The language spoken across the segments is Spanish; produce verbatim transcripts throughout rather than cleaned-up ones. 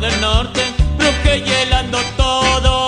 del norte, bruje y helando todo.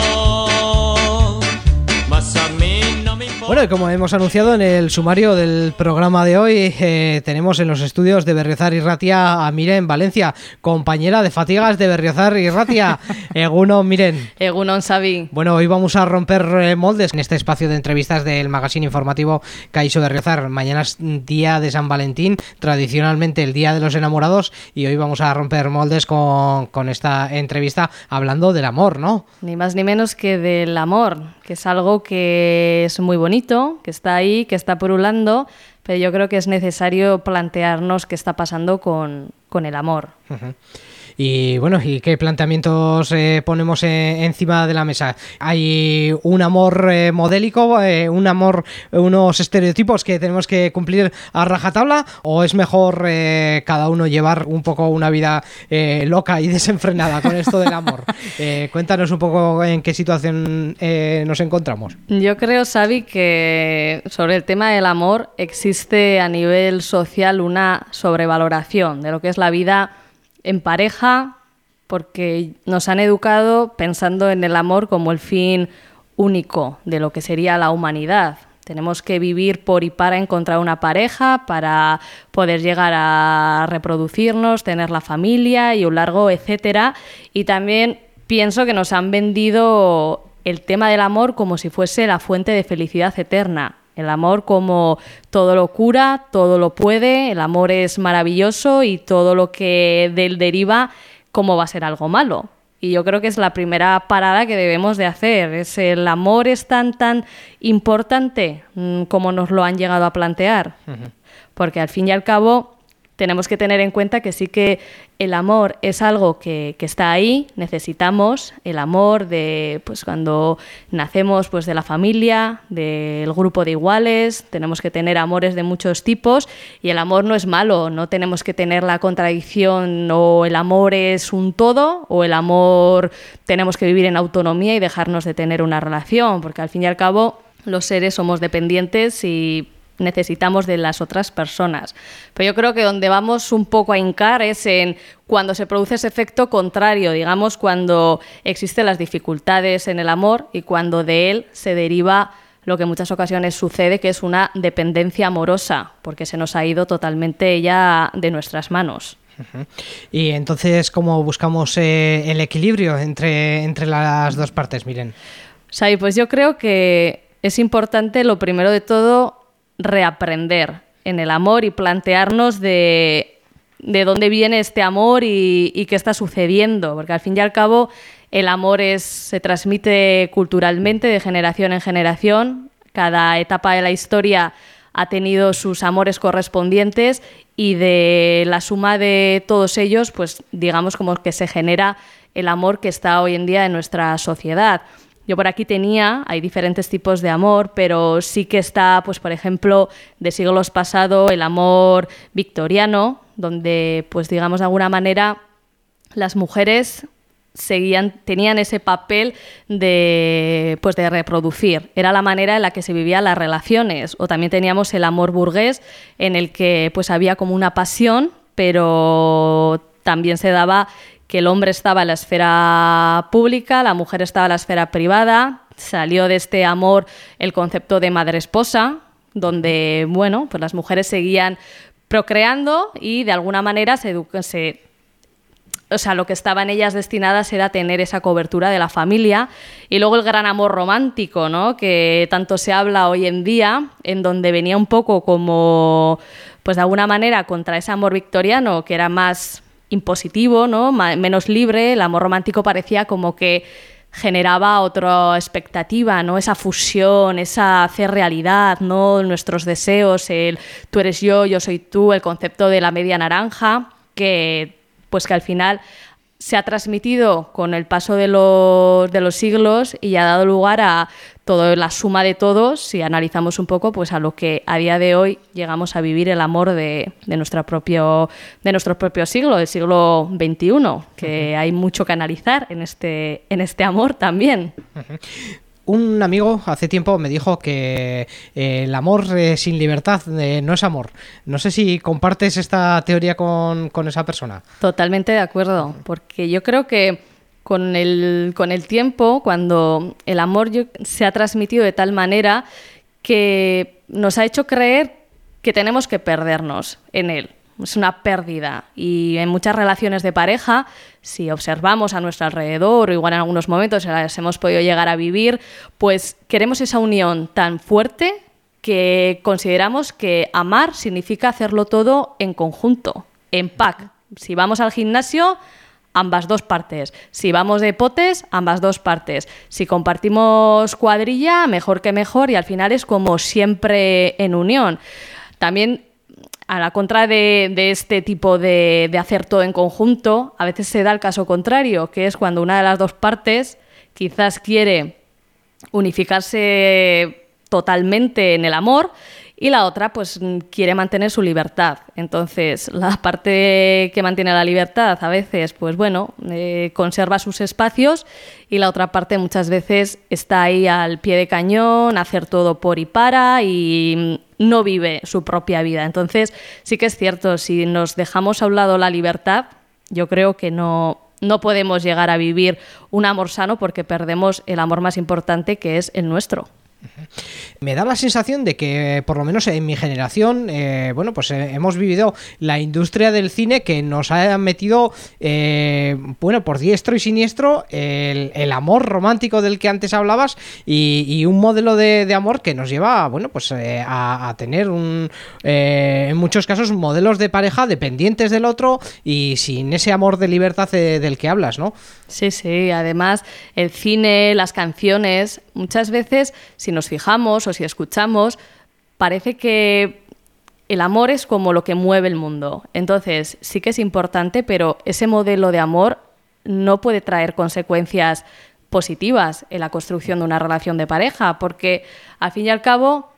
Más a mí no me importa. Bueno, y como hemos anunciado en el sumario del programa de hoy, eh, tenemos en los estudios de Berriozar y Ratia a Miren Valencia, compañera de fatigas de Berriozar y Ratia. Egunon, Miren. Egunon, Xavi. Bueno, hoy vamos a romper eh, moldes en este espacio de entrevistas del magazine informativo Caixo Berriozar. Mañana es día de San Valentín, tradicionalmente el día de los enamorados, y hoy vamos a romper moldes con, con esta entrevista hablando del amor, ¿no? Ni más ni menos que del amor, que es algo que es muy bonito, que está ahí, que está purulando, pero yo creo que es necesario plantearnos qué está pasando con, con el amor. Uh-huh. Y bueno, ¿y qué planteamientos eh, ponemos eh, encima de la mesa? ¿Hay un amor eh, modélico, eh, un amor, unos estereotipos que tenemos que cumplir a rajatabla? ¿O es mejor eh, cada uno llevar un poco una vida eh, loca y desenfrenada con esto del amor? Eh, cuéntanos un poco en qué situación eh, nos encontramos. Yo creo, Xavi, que sobre el tema del amor existe a nivel social una sobrevaloración de lo que es la vida en pareja, porque nos han educado pensando en el amor como el fin único de lo que sería la humanidad. Tenemos que vivir por y para encontrar una pareja, para poder llegar a reproducirnos, tener la familia y un largo etcétera. Y también pienso que nos han vendido el tema del amor como si fuese la fuente de felicidad eterna. El amor como todo lo cura, todo lo puede, el amor es maravilloso y todo lo que de él deriva, ¿cómo va a ser algo malo? Y yo creo que es la primera parada que debemos de hacer. ¿Es el amor es tan, tan importante como nos lo han llegado a plantear? Uh-huh. Porque al fin y al cabo tenemos que tener en cuenta que sí que el amor es algo que, que está ahí, necesitamos el amor de pues cuando nacemos pues de la familia, del grupo de iguales, tenemos que tener amores de muchos tipos y el amor no es malo, no tenemos que tener la contradicción o el amor es un todo o el amor tenemos que vivir en autonomía y dejarnos de tener una relación, porque al fin y al cabo los seres somos dependientes y necesitamos de las otras personas. Pero yo creo que donde vamos un poco a hincar es en cuando se produce ese efecto contrario, digamos, cuando existen las dificultades en el amor y cuando de él se deriva lo que en muchas ocasiones sucede, que es una dependencia amorosa, porque se nos ha ido totalmente ya de nuestras manos. Uh-huh. Y entonces, ¿cómo buscamos eh, el equilibrio entre, entre las dos partes, Miren? Xavi, pues yo creo que es importante, lo primero de todo, reaprender en el amor y plantearnos de, de dónde viene este amor y, y qué está sucediendo, porque al fin y al cabo el amor es, se transmite culturalmente de generación en generación, cada etapa de la historia ha tenido sus amores correspondientes y de la suma de todos ellos, pues digamos como que se genera el amor que está hoy en día en nuestra sociedad. Yo por aquí tenía, hay diferentes tipos de amor, pero sí que está, pues por ejemplo, de siglos pasados, el amor victoriano, donde, pues digamos de alguna manera, las mujeres seguían, tenían ese papel de, pues de reproducir. Era la manera en la que se vivían las relaciones. O también teníamos el amor burgués, en el que pues había como una pasión, pero también se daba que el hombre estaba en la esfera pública, la mujer estaba en la esfera privada. Salió de este amor el concepto de madre-esposa, donde, bueno, pues las mujeres seguían procreando y de alguna manera se, edu- se o sea, lo que estaban ellas destinadas era tener esa cobertura de la familia. Y luego el gran amor romántico, ¿no?, que tanto se habla hoy en día, en donde venía un poco como, pues de alguna manera, contra ese amor victoriano, que era más impositivo, ¿no?, menos libre. El amor romántico parecía como que generaba otra expectativa, ¿no?, esa fusión, esa hacer realidad, ¿no?, nuestros deseos, el tú eres yo, yo soy tú, el concepto de la media naranja, que pues que al final se ha transmitido con el paso de los, de los siglos y ha dado lugar a toda la suma de todos, si analizamos un poco, pues a lo que a día de hoy llegamos a vivir el amor de, de, nuestro, propio, de nuestro propio siglo, del siglo veintiuno, que uh-huh. hay mucho que analizar en este, en este amor también. Uh-huh. Un amigo hace tiempo me dijo que eh, el amor eh, sin libertad eh, no es amor. No sé si compartes esta teoría con, con esa persona. Totalmente de acuerdo, porque yo creo que con el, con el tiempo, cuando el amor yo, se ha transmitido de tal manera que nos ha hecho creer que tenemos que perdernos en él. Es una pérdida, y en muchas relaciones de pareja, si observamos a nuestro alrededor o igual en algunos momentos en las hemos podido llegar a vivir, pues queremos esa unión tan fuerte que consideramos que amar significa hacerlo todo en conjunto, en pack. Si vamos al gimnasio, ambas dos partes. Si vamos de potes, ambas dos partes. Si compartimos cuadrilla, mejor que mejor, y al final es como siempre en unión. También, a la contra de, de este tipo de, de hacer todo en conjunto, a veces se da el caso contrario, que es cuando una de las dos partes quizás quiere unificarse totalmente en el amor y la otra pues quiere mantener su libertad. Entonces, la parte que mantiene la libertad a veces, pues bueno, eh, conserva sus espacios, y la otra parte muchas veces está ahí al pie de cañón, a hacer todo por y para, y no vive su propia vida. Entonces, sí que es cierto, si nos dejamos a un lado la libertad, yo creo que no, no podemos llegar a vivir un amor sano, porque perdemos el amor más importante, que es el nuestro. Me da la sensación de que, por lo menos en mi generación, eh, bueno, pues eh, hemos vivido la industria del cine que nos ha metido, eh, bueno, por diestro y siniestro, el, el amor romántico del que antes hablabas, y, y un modelo de, de amor que nos lleva, bueno, pues eh, a, a tener un, eh, en muchos casos, modelos de pareja dependientes del otro y sin ese amor de libertad eh, del que hablas, ¿no? Sí, sí. Además, el cine, las canciones, muchas veces, si nos fijamos o si escuchamos, parece que el amor es como lo que mueve el mundo. Entonces, sí que es importante, pero ese modelo de amor no puede traer consecuencias positivas en la construcción de una relación de pareja, porque, al fin y al cabo,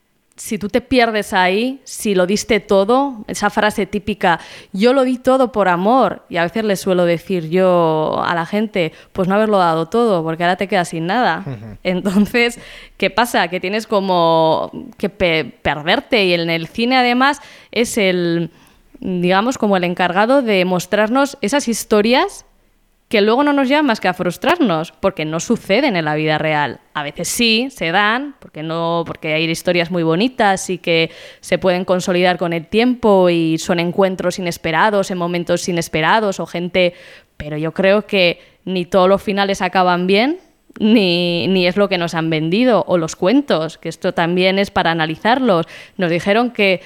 si tú te pierdes ahí, si lo diste todo, esa frase típica, yo lo di todo por amor, y a veces le suelo decir yo a la gente, pues no haberlo dado todo, porque ahora te quedas sin nada. Uh-huh. Entonces, ¿qué pasa? Que tienes como que pe- perderte, y en el cine además es el, digamos, como el encargado de mostrarnos esas historias que luego no nos llevan más que a frustrarnos, porque no suceden en la vida real. A veces sí, se dan, porque no, porque hay historias muy bonitas y que se pueden consolidar con el tiempo, y son encuentros inesperados en momentos inesperados, o gente... Pero yo creo que ni todos los finales acaban bien, ni, ni es lo que nos han vendido, o los cuentos, que esto también es para analizarlos. Nos dijeron que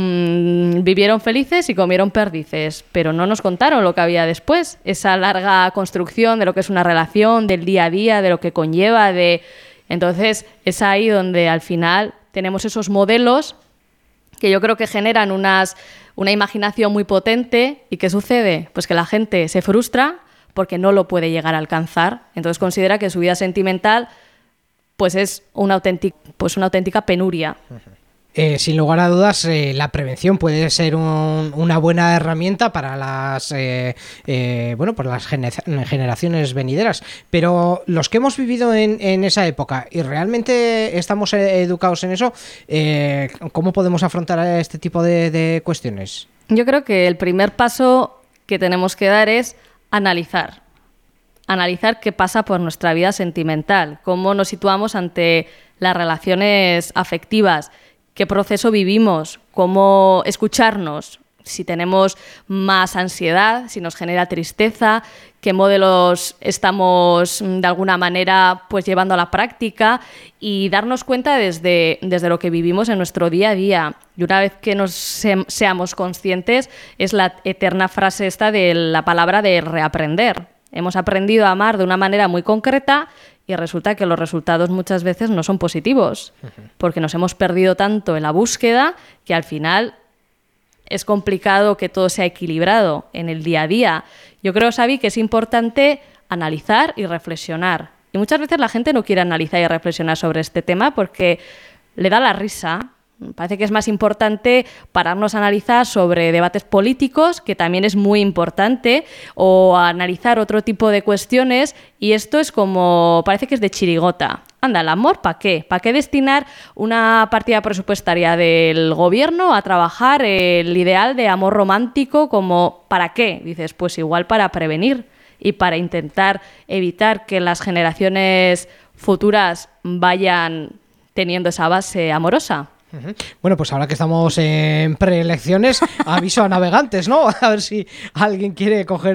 mmm, vivieron felices y comieron perdices, pero no nos contaron lo que había después, esa larga construcción de lo que es una relación, del día a día, de lo que conlleva, de... Entonces es ahí donde al final tenemos esos modelos que yo creo que generan unas, una imaginación muy potente. ¿Y qué sucede? Pues que la gente se frustra porque no lo puede llegar a alcanzar. Entonces considera que su vida sentimental pues es una auténtica, pues una auténtica penuria. Eh, sin lugar a dudas, eh, la prevención puede ser un, una buena herramienta para las eh, eh, bueno, pues las gener- generaciones venideras. Pero los que hemos vivido en, en esa época y realmente estamos educados en eso, eh, ¿cómo podemos afrontar este tipo de, de cuestiones? Yo creo que el primer paso que tenemos que dar es analizar. Analizar qué pasa por nuestra vida sentimental, cómo nos situamos ante las relaciones afectivas, qué proceso vivimos, cómo escucharnos, si tenemos más ansiedad, si nos genera tristeza, qué modelos estamos de alguna manera pues llevando a la práctica, y darnos cuenta desde, desde lo que vivimos en nuestro día a día. Y una vez que nos se, seamos conscientes, es la eterna frase esta de la palabra de reaprender. Hemos aprendido a amar de una manera muy concreta, y resulta que los resultados muchas veces no son positivos, porque nos hemos perdido tanto en la búsqueda que al final es complicado que todo sea equilibrado en el día a día. Yo creo, Xavi, que es importante analizar y reflexionar. Y muchas veces la gente no quiere analizar y reflexionar sobre este tema porque le da la risa. Parece que es más importante pararnos a analizar sobre debates políticos, que también es muy importante, o a analizar otro tipo de cuestiones, y esto es como, parece que es de chirigota. Anda, ¿el amor para qué? ¿Para qué destinar una partida presupuestaria del gobierno a trabajar el ideal de amor romántico? Como, ¿para qué? Dices, pues igual para prevenir y para intentar evitar que las generaciones futuras vayan teniendo esa base amorosa. Bueno, pues ahora que estamos en preelecciones, aviso a navegantes, ¿no? A ver si alguien quiere coger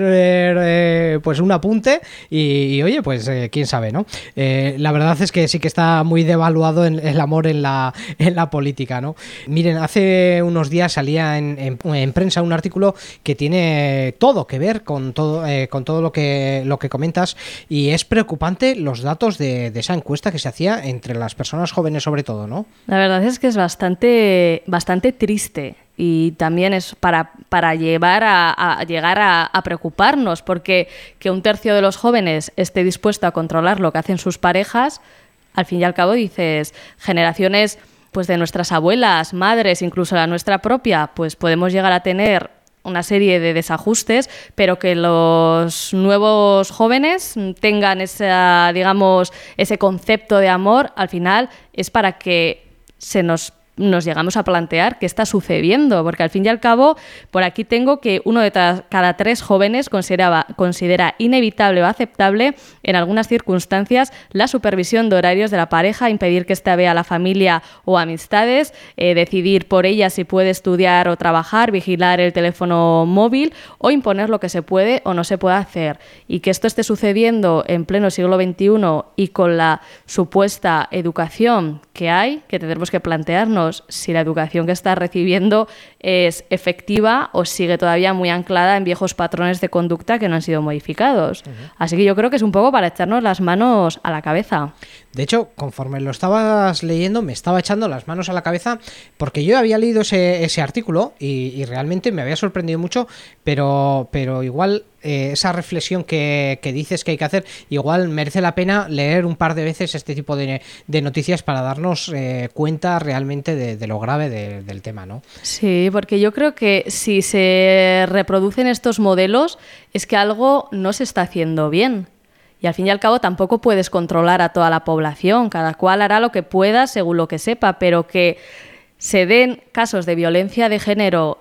eh, pues un apunte y, y oye, pues eh, quién sabe, ¿no? Eh, la verdad es que sí que está muy devaluado en, el amor en la, en la política, ¿no? Miren, hace unos días salía en, en, en prensa un artículo que tiene todo que ver con todo, eh, con todo lo que, lo que comentas, y es preocupante los datos de, de esa encuesta que se hacía entre las personas jóvenes sobre todo, ¿no? La verdad es que es bastante, bastante triste, y también es para, para llevar a, a llegar a, a preocuparnos, porque que un tercio de los jóvenes esté dispuesto a controlar lo que hacen sus parejas, al fin y al cabo dices, generaciones pues de nuestras abuelas, madres, incluso la nuestra propia, pues podemos llegar a tener una serie de desajustes, pero que los nuevos jóvenes tengan esa, digamos, ese concepto de amor, al final es para que se nos, nos llegamos a plantear qué está sucediendo, porque al fin y al cabo, por aquí tengo que uno de ta- cada tres jóvenes consideraba, considera inevitable o aceptable en algunas circunstancias la supervisión de horarios de la pareja, impedir que ésta vea a la familia o amistades, eh, decidir por ella si puede estudiar o trabajar, vigilar el teléfono móvil o imponer lo que se puede o no se puede hacer. Y que esto esté sucediendo en pleno siglo veintiuno y con la supuesta educación que hay, que tendremos que plantearnos si la educación que está recibiendo es efectiva o sigue todavía muy anclada en viejos patrones de conducta que no han sido modificados. Uh-huh. Así que yo creo que es un poco para echarnos las manos a la cabeza. De hecho, conforme lo estabas leyendo, me estaba echando las manos a la cabeza, porque yo había leído ese, ese artículo y, y realmente me había sorprendido mucho, pero, pero igual eh, esa reflexión que, que dices que hay que hacer, igual merece la pena leer un par de veces este tipo de, de noticias para darnos eh, cuenta realmente de, de lo grave de, del tema, ¿no? Sí, porque yo creo que si se reproducen estos modelos es que algo no se está haciendo bien. Y al fin y al cabo tampoco puedes controlar a toda la población, cada cual hará lo que pueda según lo que sepa, pero que se den casos de violencia de género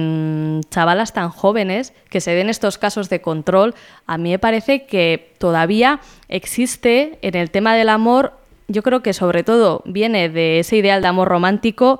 en chavalas tan jóvenes, que se den estos casos de control, a mí me parece que todavía existe en el tema del amor, yo creo que sobre todo viene de ese ideal de amor romántico,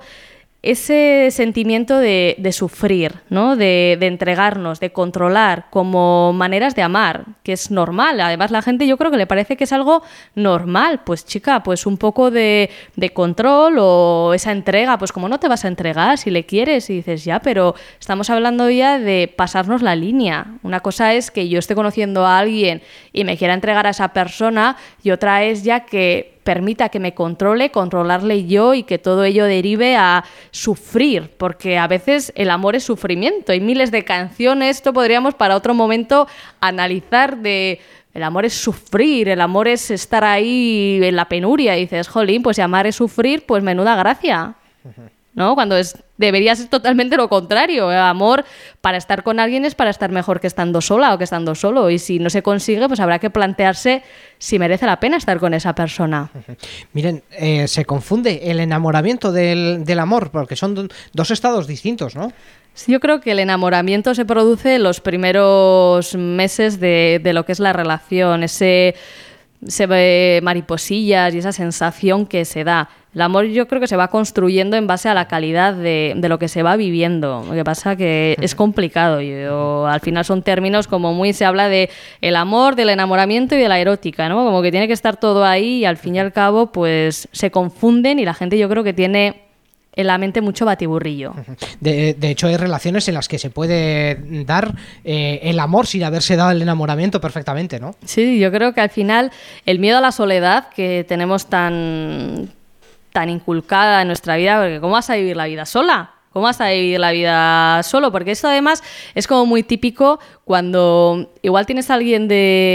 ese sentimiento de, de sufrir, ¿no? De, de entregarnos, de controlar como maneras de amar, que es normal. Además, la gente yo creo que le parece que es algo normal. Pues chica, pues un poco de, de control o esa entrega. Pues como no te vas a entregar si le quieres y dices ya, pero estamos hablando ya de pasarnos la línea. Una cosa es que yo esté conociendo a alguien y me quiera entregar a esa persona, y otra es ya que permita que me controle, controlarle yo, y que todo ello derive a sufrir, porque a veces el amor es sufrimiento. Hay miles de canciones, esto podríamos para otro momento analizar, de el amor es sufrir, el amor es estar ahí en la penuria, y dices, jolín, pues si amar es sufrir, pues menuda gracia, ¿no? Cuando es, debería ser totalmente lo contrario. El amor para estar con alguien es para estar mejor que estando sola o que estando solo, y si no se consigue, pues habrá que plantearse si merece la pena estar con esa persona. Miren, eh, se confunde el enamoramiento del, del amor, porque son do, dos estados distintos, ¿no? Sí, yo creo que el enamoramiento se produce en los primeros meses de, de lo que es la relación, ese se ve mariposillas y esa sensación que se da. El amor yo creo que se va construyendo en base a la calidad de, de lo que se va viviendo. Lo que pasa que es complicado. Yo, al final son términos como muy... Se habla de el amor, del enamoramiento y de la erótica, ¿no? Como que tiene que estar todo ahí, y al fin y al cabo pues se confunden, y la gente yo creo que tiene en la mente mucho batiburrillo. De, de hecho, hay relaciones en las que se puede dar eh, el amor sin haberse dado el enamoramiento perfectamente, ¿no? Sí, yo creo que al final el miedo a la soledad que tenemos tan, tan inculcada en nuestra vida, porque ¿cómo vas a vivir la vida sola? ¿Cómo vas a vivir la vida solo? Porque esto además es como muy típico cuando igual tienes a alguien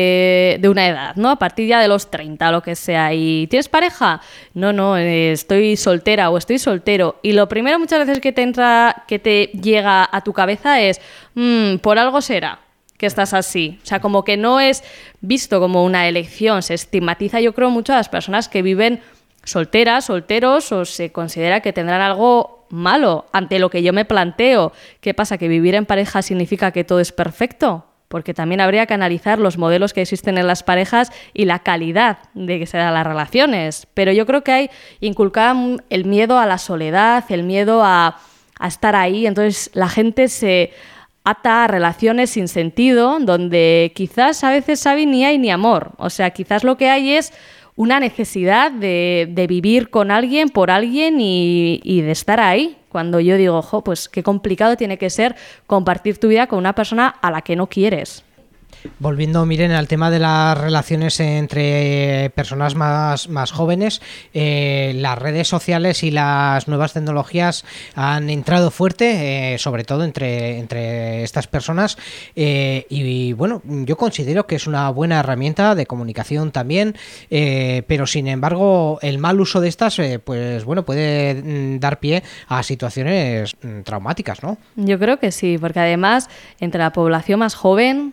de, de una edad, ¿no? A partir ya de los treinta, lo que sea, y ¿tienes pareja? No, no, eh, estoy soltera o estoy soltero. Y lo primero muchas veces que te entra, que te llega a tu cabeza es, mmm, por algo será. que estás así. O sea, como que no es visto como una elección. Se estigmatiza, yo creo, mucho a las personas que viven solteras, solteros, o se considera que tendrán algo malo ante lo que yo me planteo. ¿Qué pasa? ¿Que vivir en pareja significa que todo es perfecto? Porque también habría que analizar los modelos que existen en las parejas y la calidad de que se dan las relaciones. Pero yo creo que hay inculcada el miedo a la soledad, el miedo a, a estar ahí. Entonces la gente se ata a relaciones sin sentido, donde quizás a veces, Xavi, ni hay ni amor. O sea, quizás lo que hay es una necesidad de, de vivir con alguien, por alguien y, y de estar ahí. Cuando yo digo, jo, pues qué complicado tiene que ser compartir tu vida con una persona a la que no quieres. Volviendo, miren, al tema de las relaciones entre personas más, más jóvenes, eh, las redes sociales y las nuevas tecnologías han entrado fuerte, eh, sobre todo entre, entre estas personas, eh, y bueno, yo considero que es una buena herramienta de comunicación también, eh, pero sin embargo el mal uso de estas, eh, pues bueno, puede mm, dar pie a situaciones mm, traumáticas, ¿no? Yo creo que sí, porque además entre la población más joven,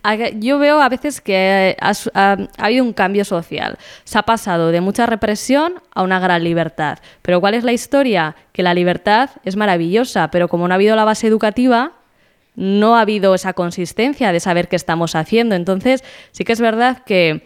yo veo a veces que ha, ha, ha habido un cambio social. Se ha pasado de mucha represión a una gran libertad. Pero ¿cuál es la historia? Que la libertad es maravillosa, pero como no ha habido la base educativa, no ha habido esa consistencia de saber qué estamos haciendo. Entonces, sí que es verdad que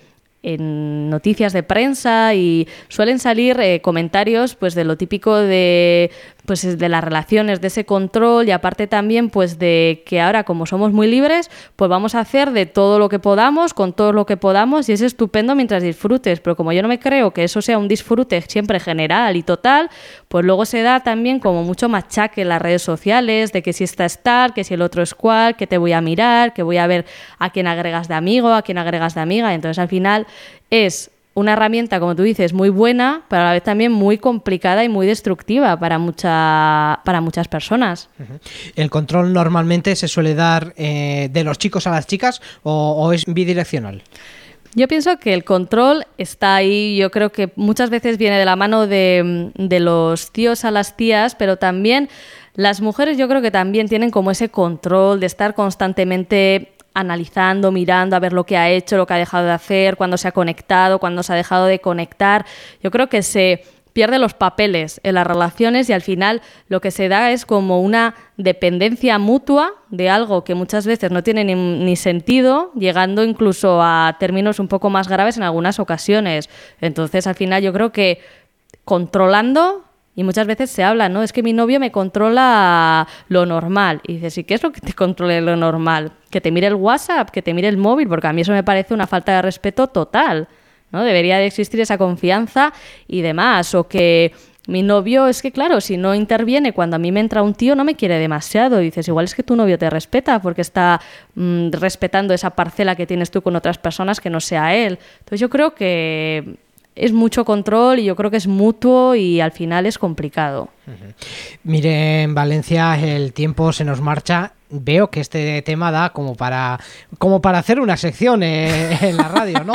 en noticias de prensa y suelen salir eh, comentarios pues de lo típico de pues de las relaciones, de ese control, y aparte también pues de que ahora, como somos muy libres, pues vamos a hacer de todo lo que podamos, con todo lo que podamos, y es estupendo mientras disfrutes. Pero como yo no me creo que eso sea un disfrute siempre general y total, pues luego se da también como mucho machaque en las redes sociales, de que si esta es tal, que si el otro es cual, que te voy a mirar, que voy a ver a quién agregas de amigo, a quién agregas de amiga. Entonces al final es una herramienta, como tú dices, muy buena, pero a la vez también muy complicada y muy destructiva para, mucha, para muchas personas. ¿El control normalmente se suele dar eh, de los chicos a las chicas o, o es bidireccional? Yo pienso que el control está ahí. Yo creo que muchas veces viene de la mano de, de los tíos a las tías, pero también las mujeres yo creo que también tienen como ese control de estar constantemente analizando, mirando a ver lo que ha hecho, lo que ha dejado de hacer, cuándo se ha conectado, cuándo se ha dejado de conectar. Yo creo que se pierden los papeles en las relaciones y al final lo que se da es como una dependencia mutua de algo que muchas veces no tiene ni, ni sentido, llegando incluso a términos un poco más graves en algunas ocasiones. Entonces, al final yo creo que controlando. Y muchas veces se habla, ¿no? Es que mi novio me controla lo normal. Y dices, ¿y qué es lo que te controla lo normal? Que te mire el WhatsApp, que te mire el móvil, porque a mí eso me parece una falta de respeto total, ¿no? Debería de existir esa confianza y demás. O que mi novio, es que claro, si no interviene cuando a mí me entra un tío, no me quiere demasiado. Y dices, igual es que tu novio te respeta porque está mmm, respetando esa parcela que tienes tú con otras personas que no sea él. Entonces yo creo que es mucho control y yo creo que es mutuo y al final es complicado. Uh-huh. Mire, en Valencia el tiempo se nos marcha. Veo que este tema da como para como para hacer una sección eh, en la radio, ¿no?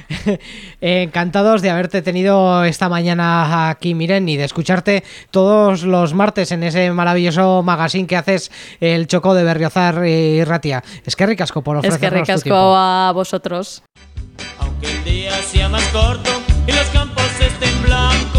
Encantados de haberte tenido esta mañana aquí, Miren, y de escucharte todos los martes en ese maravilloso magazine que haces, el Txoko de Berriozar y Ratia. Es que ricasco por ofrecernos tu tiempo. Es que ricasco a vosotros. Aunque el día sea más corto y los campos estén blancos,